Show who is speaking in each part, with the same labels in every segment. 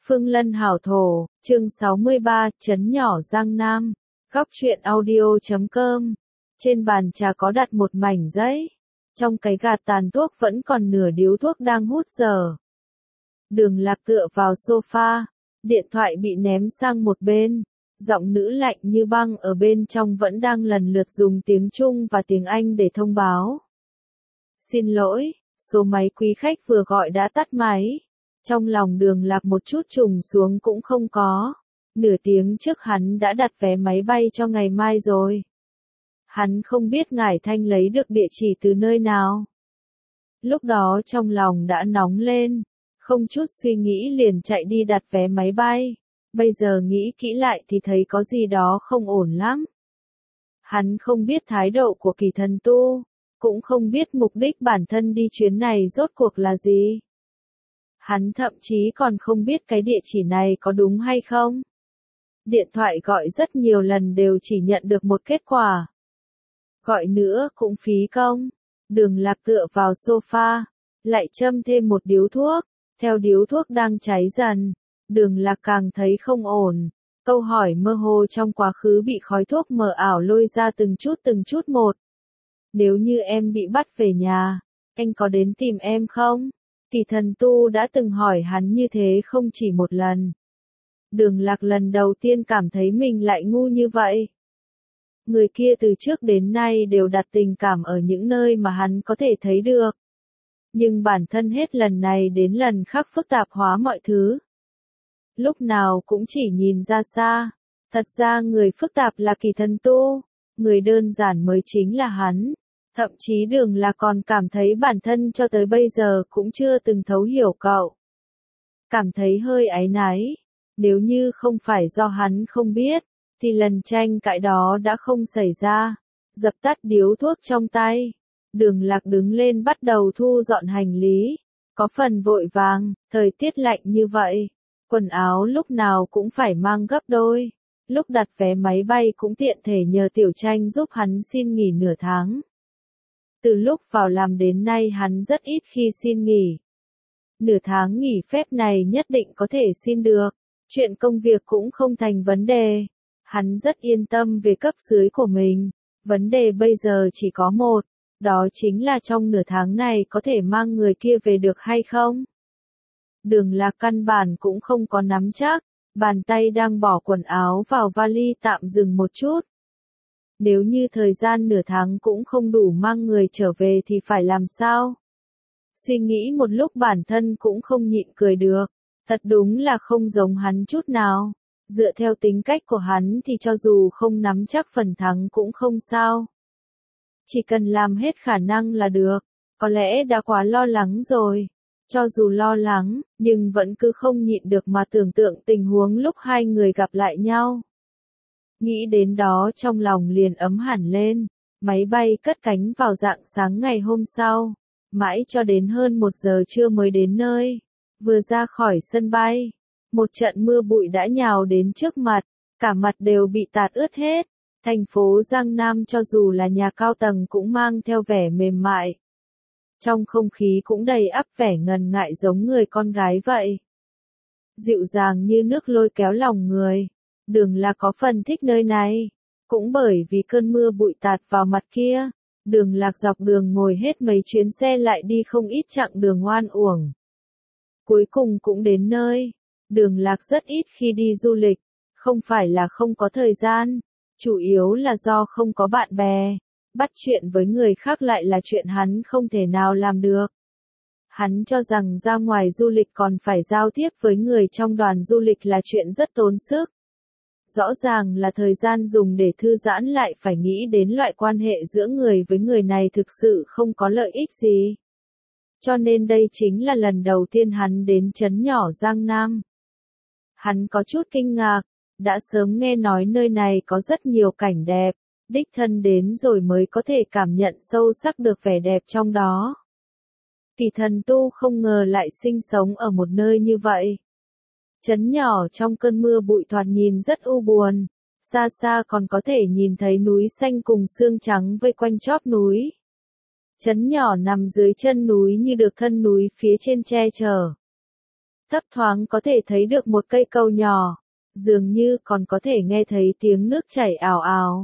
Speaker 1: Phương Lân hảo thổ, chương 63, trấn nhỏ Giang Nam, góc truyện audio.com. Trên bàn trà có đặt một mảnh giấy. Trong cái gạt tàn thuốc vẫn còn nửa điếu thuốc đang hút dở. Đường Lạc tựa vào sofa, điện thoại bị ném sang một bên. Giọng nữ lạnh như băng ở bên trong vẫn đang lần lượt dùng tiếng Trung và tiếng Anh để thông báo. Xin lỗi, số máy quý khách vừa gọi đã tắt máy. Trong lòng Đường Lạc một chút trùng xuống cũng không có. Nửa tiếng trước hắn đã đặt vé máy bay cho ngày mai rồi. Hắn không biết Ngải Thanh lấy được địa chỉ từ nơi nào. Lúc đó trong lòng đã nóng lên, không chút suy nghĩ liền chạy đi đặt vé máy bay. Bây giờ nghĩ kỹ lại thì thấy có gì đó không ổn lắm. Hắn không biết thái độ của Kỳ Thần Tu, cũng không biết mục đích bản thân đi chuyến này rốt cuộc là gì. Hắn thậm chí còn không biết cái địa chỉ này có đúng hay không. Điện thoại gọi rất nhiều lần đều chỉ nhận được một kết quả. Gọi nữa cũng phí công. Đường Lạc tựa vào sofa, lại châm thêm một điếu thuốc. Theo điếu thuốc đang cháy dần, Đường Lạc càng thấy không ổn. Câu hỏi mơ hồ trong quá khứ bị khói thuốc mờ ảo lôi ra từng chút một. Nếu như em bị bắt về nhà, anh có đến tìm em không? Kỳ Thần Tu đã từng hỏi hắn như thế không chỉ một lần. Đường Lạc lần đầu tiên cảm thấy mình lại ngu như vậy. Người kia từ trước đến nay đều đặt tình cảm ở những nơi mà hắn có thể thấy được. Nhưng bản thân hết lần này đến lần khác phức tạp hóa mọi thứ. Lúc nào cũng chỉ nhìn ra xa. Thật ra người phức tạp là Kỳ Thần Tu, người đơn giản mới chính là hắn. Thậm chí Đường Lạc còn cảm thấy bản thân cho tới bây giờ cũng chưa từng thấu hiểu cậu. Cảm thấy hơi áy náy. Nếu như không phải do hắn không biết, thì lần tranh cãi đó đã không xảy ra. Dập tắt điếu thuốc trong tay. Đường Lạc đứng lên bắt đầu thu dọn hành lý. Có phần vội vàng, thời tiết lạnh như vậy. Quần áo lúc nào cũng phải mang gấp đôi. Lúc đặt vé máy bay cũng tiện thể nhờ Tiểu Tranh giúp hắn xin nghỉ nửa tháng. Từ lúc vào làm đến nay hắn rất ít khi xin nghỉ. Nửa tháng nghỉ phép này nhất định có thể xin được. Chuyện công việc cũng không thành vấn đề. Hắn rất yên tâm về cấp dưới của mình. Vấn đề bây giờ chỉ có một. Đó chính là trong nửa tháng này có thể mang người kia về được hay không? Đường Lạc căn bản cũng không có nắm chắc. Bàn tay đang bỏ quần áo vào vali tạm dừng một chút. Nếu như thời gian nửa tháng cũng không đủ mang người trở về thì phải làm sao? Suy nghĩ một lúc bản thân cũng không nhịn cười được. Thật đúng là không giống hắn chút nào. Dựa theo tính cách của hắn thì cho dù không nắm chắc phần thắng cũng không sao. Chỉ cần làm hết khả năng là được. Có lẽ đã quá lo lắng rồi. Cho dù lo lắng, nhưng vẫn cứ không nhịn được mà tưởng tượng tình huống lúc hai người gặp lại nhau. Nghĩ đến đó trong lòng liền ấm hẳn lên. Máy bay cất cánh vào rạng sáng ngày hôm sau. Mãi cho đến hơn 1 giờ trưa mới đến nơi. Vừa ra khỏi sân bay, một trận mưa bụi đã nhào đến trước mặt, cả mặt đều bị tạt ướt hết. Thành phố Giang Nam cho dù là nhà cao tầng cũng mang theo vẻ mềm mại. Trong không khí cũng đầy ắp vẻ ngần ngại giống người con gái vậy. Dịu dàng như nước lôi kéo lòng người. Đường Lạc có phần thích nơi này. Cũng bởi vì cơn mưa bụi tạt vào mặt kia, Đường Lạc dọc đường ngồi hết mấy chuyến xe lại đi không ít chặng đường oan uổng. Cuối cùng cũng đến nơi. Đường Lạc rất ít khi đi du lịch. Không phải là không có thời gian. Chủ yếu là do không có bạn bè. Bắt chuyện với người khác lại là chuyện hắn không thể nào làm được. Hắn cho rằng ra ngoài du lịch còn phải giao tiếp với người trong đoàn du lịch là chuyện rất tốn sức. Rõ ràng là thời gian dùng để thư giãn lại phải nghĩ đến loại quan hệ giữa người với người này thực sự không có lợi ích gì. Cho nên đây chính là lần đầu tiên hắn đến trấn nhỏ Giang Nam. Hắn có chút kinh ngạc, đã sớm nghe nói nơi này có rất nhiều cảnh đẹp, đích thân đến rồi mới có thể cảm nhận sâu sắc được vẻ đẹp trong đó. Kỳ Thần Tu không ngờ lại sinh sống ở một nơi như vậy. Trấn nhỏ trong cơn mưa bụi thoạt nhìn rất u buồn, xa xa còn có thể nhìn thấy núi xanh cùng sương trắng vây quanh chóp núi. Trấn nhỏ nằm dưới chân núi như được thân núi phía trên che chở. thấp thoáng có thể thấy được một cây cầu nhỏ, dường như còn có thể nghe thấy tiếng nước chảy ào ào.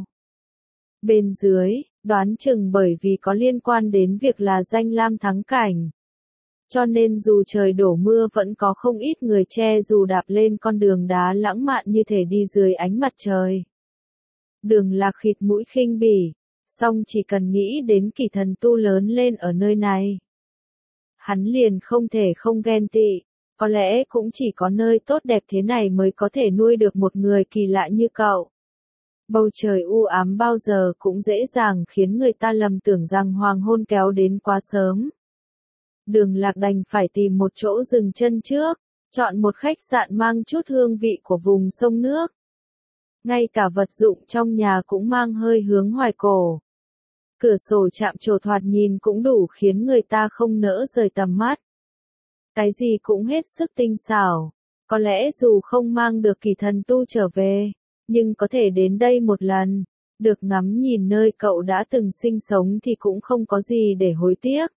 Speaker 1: Bên dưới, đoán chừng bởi vì có liên quan đến việc là danh lam thắng cảnh. Cho nên dù trời đổ mưa vẫn có không ít người che dù đạp lên con đường đá lãng mạn như thể đi dưới ánh mặt trời. Đường Lạc khịt mũi khinh bỉ, song chỉ cần nghĩ đến Kỳ Thần Tu lớn lên ở nơi này. Hắn liền không thể không ghen tị, có lẽ cũng chỉ có nơi tốt đẹp thế này mới có thể nuôi được một người kỳ lạ như cậu. Bầu trời u ám bao giờ cũng dễ dàng khiến người ta lầm tưởng rằng hoàng hôn kéo đến quá sớm. Đường Lạc đành phải tìm một chỗ dừng chân trước, chọn một khách sạn mang chút hương vị của vùng sông nước. Ngay cả vật dụng trong nhà cũng mang hơi hướng hoài cổ. Cửa sổ chạm trổ thoạt nhìn cũng đủ khiến người ta không nỡ rời tầm mắt. Cái gì cũng hết sức tinh xảo. Có lẽ dù không mang được Kỳ Thần Tu trở về, nhưng có thể đến đây một lần, được ngắm nhìn nơi cậu đã từng sinh sống thì cũng không có gì để hối tiếc.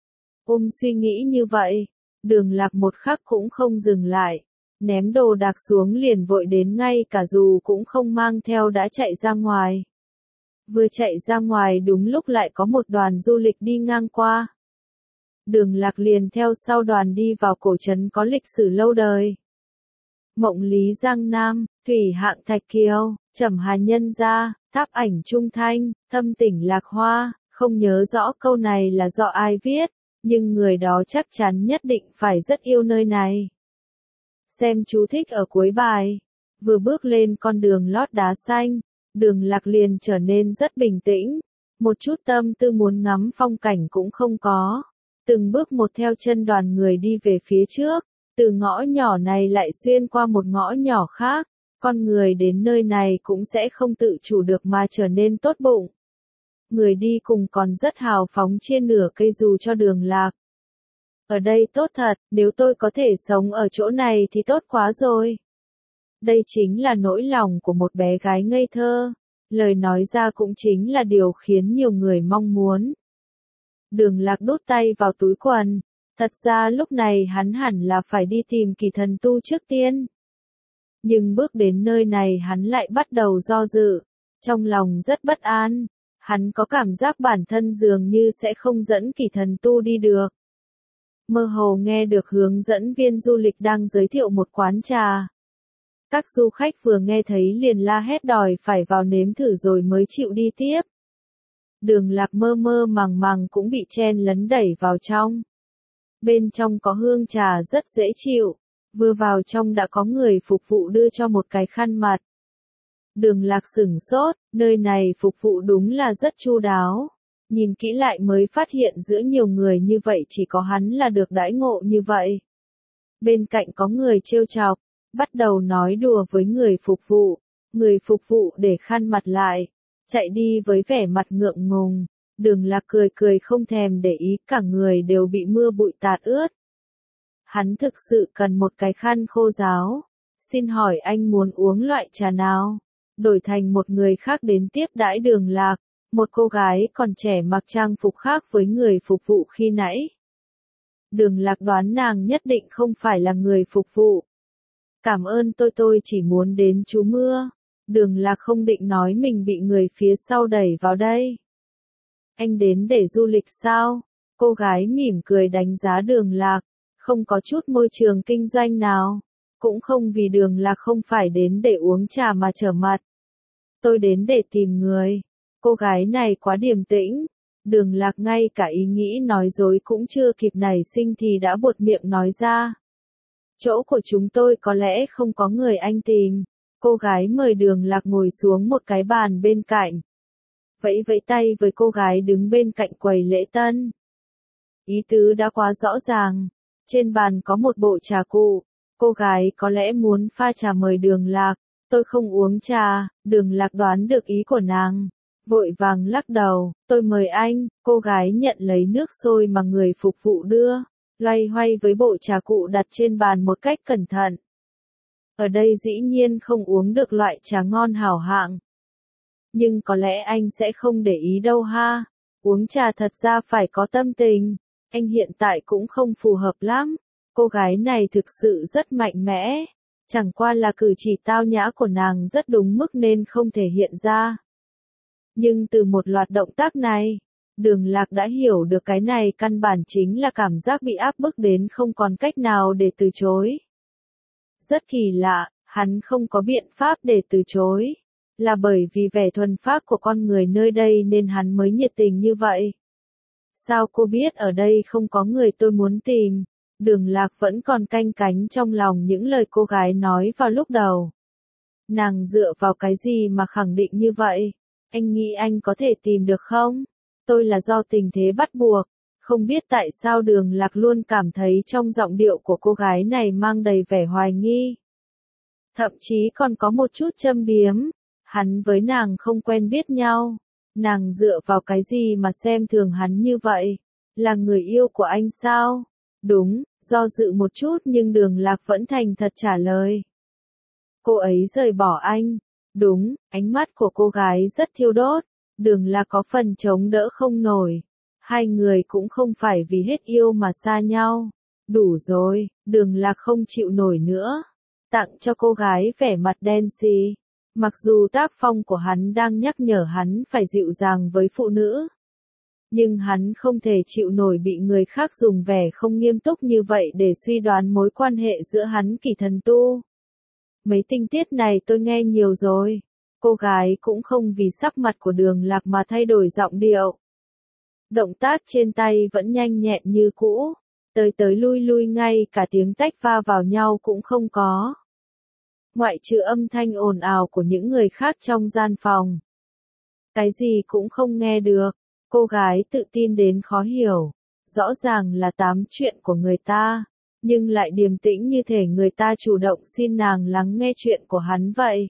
Speaker 1: Suy nghĩ như vậy, Đường Lạc một khắc cũng không dừng lại, ném đồ đạc xuống liền vội đến ngay cả dù cũng không mang theo đã chạy ra ngoài. Vừa chạy ra ngoài đúng lúc lại có một đoàn du lịch đi ngang qua. Đường Lạc liền theo sau đoàn đi vào cổ trấn có lịch sử lâu đời. Mộng Lý Giang Nam, Thủy Hạng Thạch Kiều, Trầm Hà Nhân Gia, Tháp Ảnh Trung Thanh, Thâm Tỉnh Lạc Hoa, không nhớ rõ câu này là do ai viết, nhưng người đó chắc chắn nhất định phải rất yêu nơi này. Xem chú thích ở cuối bài. Vừa bước lên con đường lót đá xanh, Đường Lạc liền trở nên rất bình tĩnh, một chút tâm tư muốn ngắm phong cảnh cũng không có. Từng bước một theo chân đoàn người đi về phía trước, từ ngõ nhỏ này lại xuyên qua một ngõ nhỏ khác, con người đến nơi này cũng sẽ không tự chủ được mà trở nên tốt bụng. Người đi cùng còn rất hào phóng chia nửa cây dù cho Đường Lạc. Ở đây tốt thật, nếu tôi có thể sống ở chỗ này thì tốt quá rồi. Đây chính là nỗi lòng của một bé gái ngây thơ, lời nói ra cũng chính là điều khiến nhiều người mong muốn. Đường Lạc đút tay vào túi quần, thật ra lúc này hắn hẳn là phải đi tìm Kỳ Thần Tu trước tiên. Nhưng bước đến nơi này hắn lại bắt đầu do dự, trong lòng rất bất an, hắn có cảm giác bản thân dường như sẽ không dẫn Kỳ Thần Tu đi được. Mơ hồ nghe được hướng dẫn viên du lịch đang giới thiệu một quán trà. Các du khách vừa nghe thấy liền la hét đòi phải vào nếm thử rồi mới chịu đi tiếp. Đường Lạc mơ mơ màng màng cũng bị chen lấn đẩy vào trong. Bên trong có hương trà rất dễ chịu, vừa vào trong đã có người phục vụ đưa cho một cái khăn mặt. Đường Lạc sửng sốt, nơi này phục vụ đúng là rất chu đáo. Nhìn kỹ lại mới phát hiện giữa nhiều người như vậy chỉ có hắn là được đãi ngộ như vậy. Bên cạnh có người trêu chọc, bắt đầu nói đùa với người phục vụ để khăn mặt lại, chạy đi với vẻ mặt ngượng ngùng. Đường Lạc cười cười không thèm để ý, cả người đều bị mưa bụi tạt ướt. Hắn thực sự cần một cái khăn khô ráo. Xin hỏi anh muốn uống loại trà nào? Đổi thành một người khác đến tiếp đãi Đường Lạc, một cô gái còn trẻ mặc trang phục khác với người phục vụ khi nãy. Đường Lạc đoán nàng nhất định không phải là người phục vụ. Cảm ơn, tôi chỉ muốn đến trú mưa. Đường Lạc không định nói mình bị người phía sau đẩy vào đây. Anh đến để du lịch sao? Cô gái mỉm cười đánh giá Đường Lạc, không có chút môi trường kinh doanh nào. Cũng không vì Đường Lạc không phải đến để uống trà mà trở mặt. Tôi đến để tìm người. Cô gái này quá điềm tĩnh. Đường Lạc ngay cả ý nghĩ nói dối cũng chưa kịp nảy sinh thì đã buột miệng nói ra. Chỗ của chúng tôi có lẽ không có người anh tìm. Cô gái mời Đường Lạc ngồi xuống một cái bàn bên cạnh. Vẫy vẫy tay với cô gái đứng bên cạnh quầy lễ tân. Ý tứ đã quá rõ ràng. Trên bàn có một bộ trà cụ. Cô gái có lẽ muốn pha trà mời Đường Lạc. Tôi không uống trà. Đường Lạc đoán được ý của nàng. Vội vàng lắc đầu. Tôi mời anh. Cô gái nhận lấy nước sôi mà người phục vụ đưa. Loay hoay với bộ trà cụ đặt trên bàn một cách cẩn thận. Ở đây dĩ nhiên không uống được loại trà ngon hảo hạng. Nhưng có lẽ anh sẽ không để ý đâu ha. Uống trà thật ra phải có tâm tình. Anh hiện tại cũng không phù hợp lắm. Cô gái này thực sự rất mạnh mẽ, chẳng qua là cử chỉ tao nhã của nàng rất đúng mức nên không thể hiện ra. Nhưng từ một loạt động tác này, Đường Lạc đã hiểu được cái này căn bản chính là cảm giác bị áp bức đến không còn cách nào để từ chối. Rất kỳ lạ, hắn không có biện pháp để từ chối. Là bởi vì vẻ thuần phác của con người nơi đây nên hắn mới nhiệt tình như vậy. Sao cô biết ở đây không có người tôi muốn tìm? Đường Lạc vẫn còn canh cánh trong lòng những lời cô gái nói vào lúc đầu. Nàng dựa vào cái gì mà khẳng định như vậy? Anh nghĩ anh có thể tìm được không? Tôi là do tình thế bắt buộc. Không biết tại sao Đường Lạc luôn cảm thấy trong giọng điệu của cô gái này mang đầy vẻ hoài nghi. Thậm chí còn có một chút châm biếm. Hắn với nàng không quen biết nhau. Nàng dựa vào cái gì mà xem thường hắn như vậy? Là người yêu của anh sao? Đúng, do dự một chút nhưng Đường Lạc vẫn thành thật trả lời. Cô ấy rời bỏ anh. Đúng, ánh mắt của cô gái rất thiêu đốt. Đường Lạc có phần chống đỡ không nổi. Hai người cũng không phải vì hết yêu mà xa nhau. Đủ rồi, Đường Lạc không chịu nổi nữa. Tặng cho cô gái vẻ mặt đen xì. Mặc dù tác phong của hắn đang nhắc nhở hắn phải dịu dàng với phụ nữ. Nhưng hắn không thể chịu nổi bị người khác dùng vẻ không nghiêm túc như vậy để suy đoán mối quan hệ giữa hắn Kỳ Thần Tu. Mấy tình tiết này tôi nghe nhiều rồi. Cô gái cũng không vì sắc mặt của Đường Lạc mà thay đổi giọng điệu. Động tác trên tay vẫn nhanh nhẹn như cũ. Tới tới lui lui ngay cả tiếng tách va vào nhau cũng không có. Ngoại trừ âm thanh ồn ào của những người khác trong gian phòng. Cái gì cũng không nghe được. Cô gái tự tin đến khó hiểu. Rõ ràng là tám chuyện của người ta. Nhưng lại điềm tĩnh như thể người ta chủ động xin nàng lắng nghe chuyện của hắn vậy.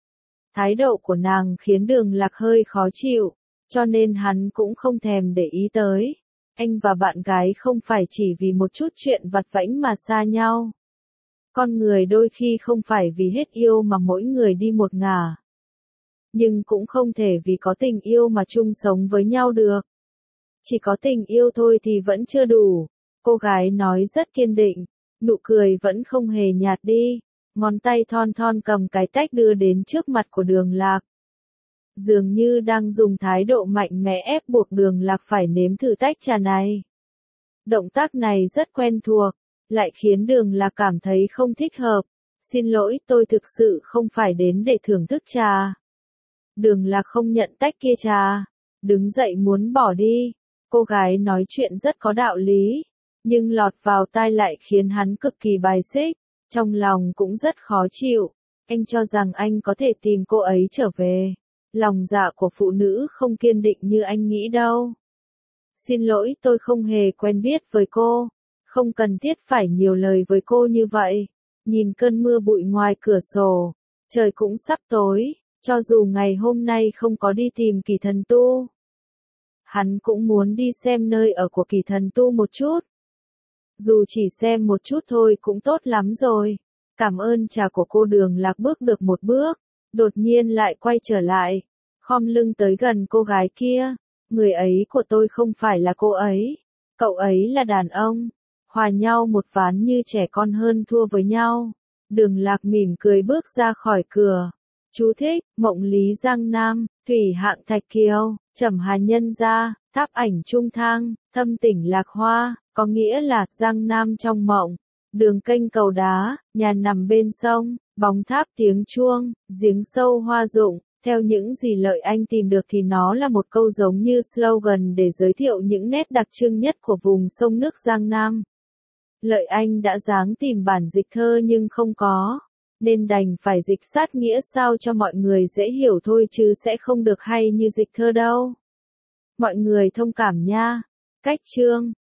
Speaker 1: Thái độ của nàng khiến Đường Lạc hơi khó chịu. Cho nên hắn cũng không thèm để ý tới. Anh và bạn gái không phải chỉ vì một chút chuyện vặt vãnh mà xa nhau. Con người đôi khi không phải vì hết yêu mà mỗi người đi một ngả. Nhưng cũng không thể vì có tình yêu mà chung sống với nhau được. Chỉ có tình yêu thôi thì vẫn chưa đủ. Cô gái nói rất kiên định, nụ cười vẫn không hề nhạt đi. Ngón tay thon thon cầm cái tách đưa đến trước mặt của Đường Lạc. Dường như đang dùng thái độ mạnh mẽ ép buộc Đường Lạc phải nếm thử tách trà này. Động tác này rất quen thuộc, lại khiến Đường Lạc cảm thấy không thích hợp. Xin lỗi, tôi thực sự không phải đến để thưởng thức trà. Đường Lạc không nhận tách kia trà, đứng dậy muốn bỏ đi. Cô gái nói chuyện rất có đạo lý, nhưng lọt vào tai lại khiến hắn cực kỳ bài xích, trong lòng cũng rất khó chịu. Anh cho rằng anh có thể tìm cô ấy trở về. Lòng dạ của phụ nữ không kiên định như anh nghĩ đâu. Xin lỗi, tôi không hề quen biết với cô. Không cần thiết phải nhiều lời với cô như vậy. Nhìn cơn mưa bụi ngoài cửa sổ, trời cũng sắp tối, cho dù ngày hôm nay không có đi tìm Kỳ Thần Tu. Hắn cũng muốn đi xem nơi ở của Kỳ Thần Tu một chút. Dù chỉ xem một chút thôi cũng tốt lắm rồi. Cảm ơn trà của cô. Đường Lạc bước được một bước, đột nhiên lại quay trở lại, khom lưng tới gần cô gái kia. Người ấy của tôi không phải là cô ấy. Cậu ấy là đàn ông. Hòa nhau một ván như trẻ con hơn thua với nhau. Đường Lạc mỉm cười bước ra khỏi cửa. Chú thích, Mộng Lý Giang Nam, Thủy Hạng Thạch Kiều, Trầm Hà Nhân Gia, Tháp Ảnh Trung Thang, Thâm Tỉnh Lạc Hoa, có nghĩa là Giang Nam trong mộng. Đường kênh cầu đá, nhà nằm bên sông, bóng tháp tiếng chuông, giếng sâu hoa rụng. Theo những gì Lợi Anh tìm được thì nó là một câu giống như slogan để giới thiệu những nét đặc trưng nhất của vùng sông nước Giang Nam. Lợi Anh đã ráng tìm bản dịch thơ nhưng không có, nên đành phải dịch sát nghĩa sao cho mọi người dễ hiểu thôi chứ sẽ không được hay như dịch thơ đâu. Mọi người thông cảm nha. Cách chương